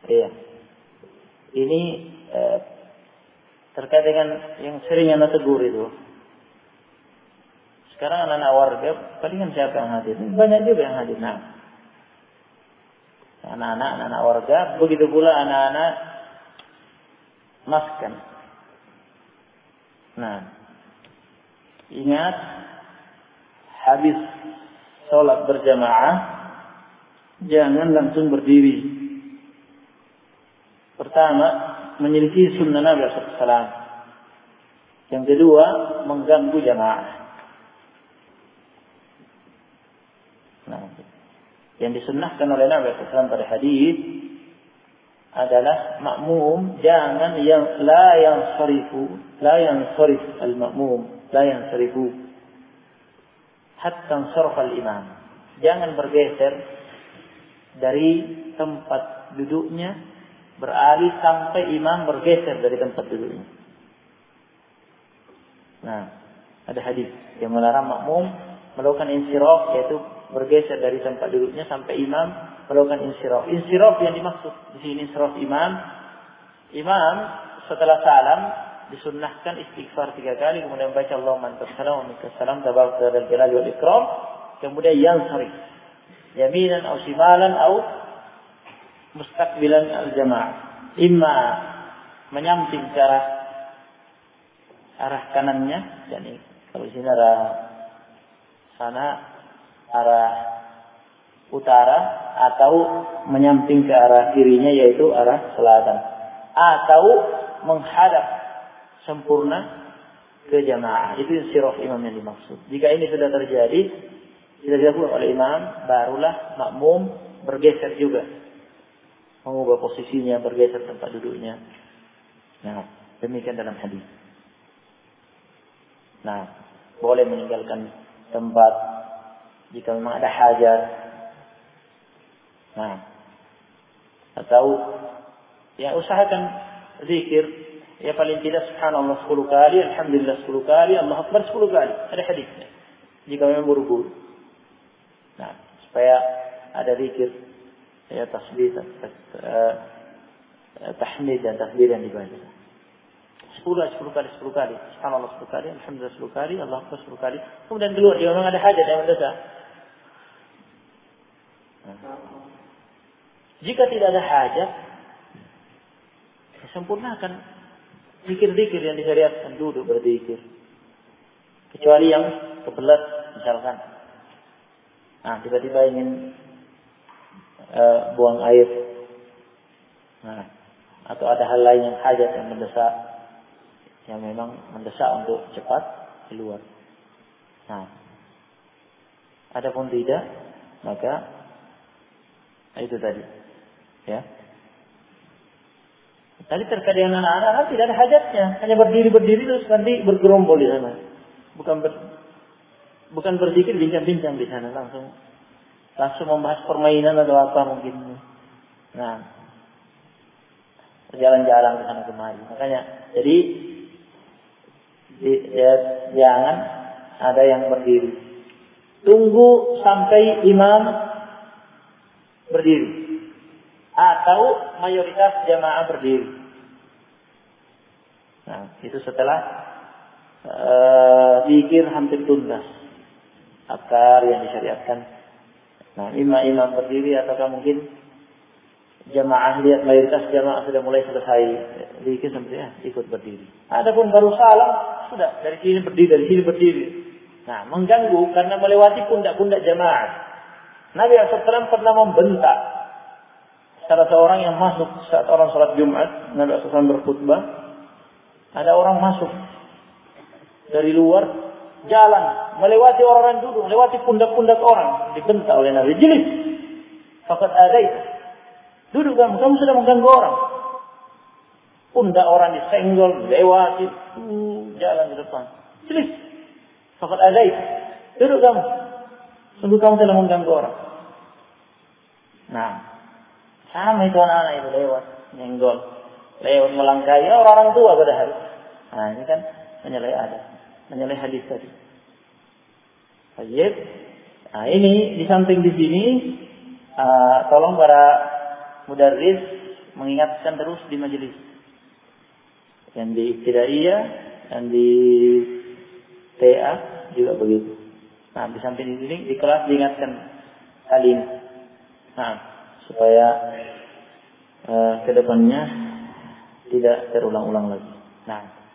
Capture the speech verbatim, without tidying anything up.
Iya. Ini eh, terkait dengan yang sering anda tegur itu. Sekarang anak-anak warga, palingan siapa yang hadir? Banyak juga yang hadir. Nah, anak-anak, anak-anak warga, begitu pula anak-anak maskan. Nah, ingat, habis sholat berjamaah, jangan langsung berdiri. Pertama, menyelisih sunnah Nabi shallallahu alaihi wasallam. Yang kedua, mengganggu jamaah. Nah, yang disunnahkan oleh Nabi shallallahu alaihi wasallam pada hadis adalah makmum jangan yang la yang sarifu, la yang sarif al makmum, la yang sarifu hatta sarf al imam. Jangan bergeser dari tempat duduknya, beralih sampai imam bergeser dari tempat duduknya. Nah, ada hadis yang melarang makmum melakukan insiraf, yaitu bergeser dari tempat duduknya sampai imam melakukan insiraf. Insiraf yang dimaksud di sini insiraf imam. Imam setelah salam disunnahkan istighfar tiga kali, kemudian baca Allahumma antas salam wa minkas salam tabarakta dzal jalali wal ikram, kemudian yansarif yaminan atau shimalan atau mustaqbilan al jamaah, imma menyamping ke arah arah kanannya, yakni kalau di sini arah sana arah utara, atau menyamping ke arah kirinya yaitu arah selatan, atau menghadap sempurna ke jamaah. Itu insiraf imam yang dimaksud. Jika ini sudah terjadi, sudah dilakukan oleh imam, barulah makmum bergeser juga, mengubah posisinya, bergeser tempat duduknya. Nah, demikian dalam hadis. Nah, boleh meninggalkan tempat jika memang ada hajat. Nah, atau ya usahakan zikir, ya paling tidak subhanallah sepuluh kali, alhamdulillah sepuluh kali, Allah akbar sepuluh kali. Ada hadisnya. Jika memang buru-buru. Nah, supaya ada zikir, ya tasbih, tahmid dan takbir yang dibaca. Sepuluh, sepuluh kali, sepuluh kali. Subhanallah sepuluh kali, alhamdulillah sepuluh kali, Allah akbar sepuluh kali. Kemudian keluar, jika memang ada hajat yang mendesak. Nah. Jika tidak ada hajat, sempurnakan zikir-zikir yang disyariatkan, duduk berzikir. Kecuali yang kebelet, misalkan, nah tiba-tiba ingin uh, buang air, nah, atau ada hal lain yang hajat yang mendesak, yang memang mendesak untuk cepat keluar. Nah, adapun tidak, maka itu tadi. Ya. Tadi terkait dengan anak-anak tidak ada hajatnya, hanya berdiri-berdiri terus nanti bergerombol di sana. Bukan ber, bukan berzikir bincang-bincang di sana, langsung langsung membahas permainan atau apa mungkin. Nah, berjalan-jalan ke sana kemari. Makanya jadi ya, jangan ada yang berdiri. Tunggu sampai imam berdiri. Atau mayoritas jamaah berdiri. Nah, itu setelah uh, zikir hampir tuntas, azkar yang disyariatkan. Nah, imam-imam berdiri, ataukah mungkin jamaah lihat mayoritas jamaah sudah mulai selesai zikir sampai ya ikut berdiri. Adapun baru salam sudah dari sini berdiri, dari sini berdiri. Nah, mengganggu karena melewati pundak-pundak jamaah. Nabi shallallahu alaihi wasallam pernah membentak salah seorang yang masuk saat orang sholat Jumat. Nabi shallallahu alaihi wasallam berkhutbah. Ada orang masuk dari luar jalan, melewati orang duduk, melewati pundak-pundak orang, dibentak oleh Nabi. Jelis, faqad adait. Duduk kamu, kamu sudah mengganggu orang. Pundak orang disenggol, lewati, uh, jalan ke depan. Jelis, faqad adait. Duduk kamu, sungguh kamu telah mengganggu orang. Nah, sama itu anak-anak itu lewat, nyenggol, lewat melangkahi orang-orang tua padahal. Nah, ini kan menyalahi adat, menyalahi hadis tadi. Baik. Nah, ini di samping di sini, uh, tolong para mudarris mengingatkan terus di majelis. Yang di ibtidaiyah, yang di T A juga begitu. Nah, di samping ini di kelas diingatkan kali ini. Nah, supaya uh, kedepannya tidak terulang-ulang lagi. Nah.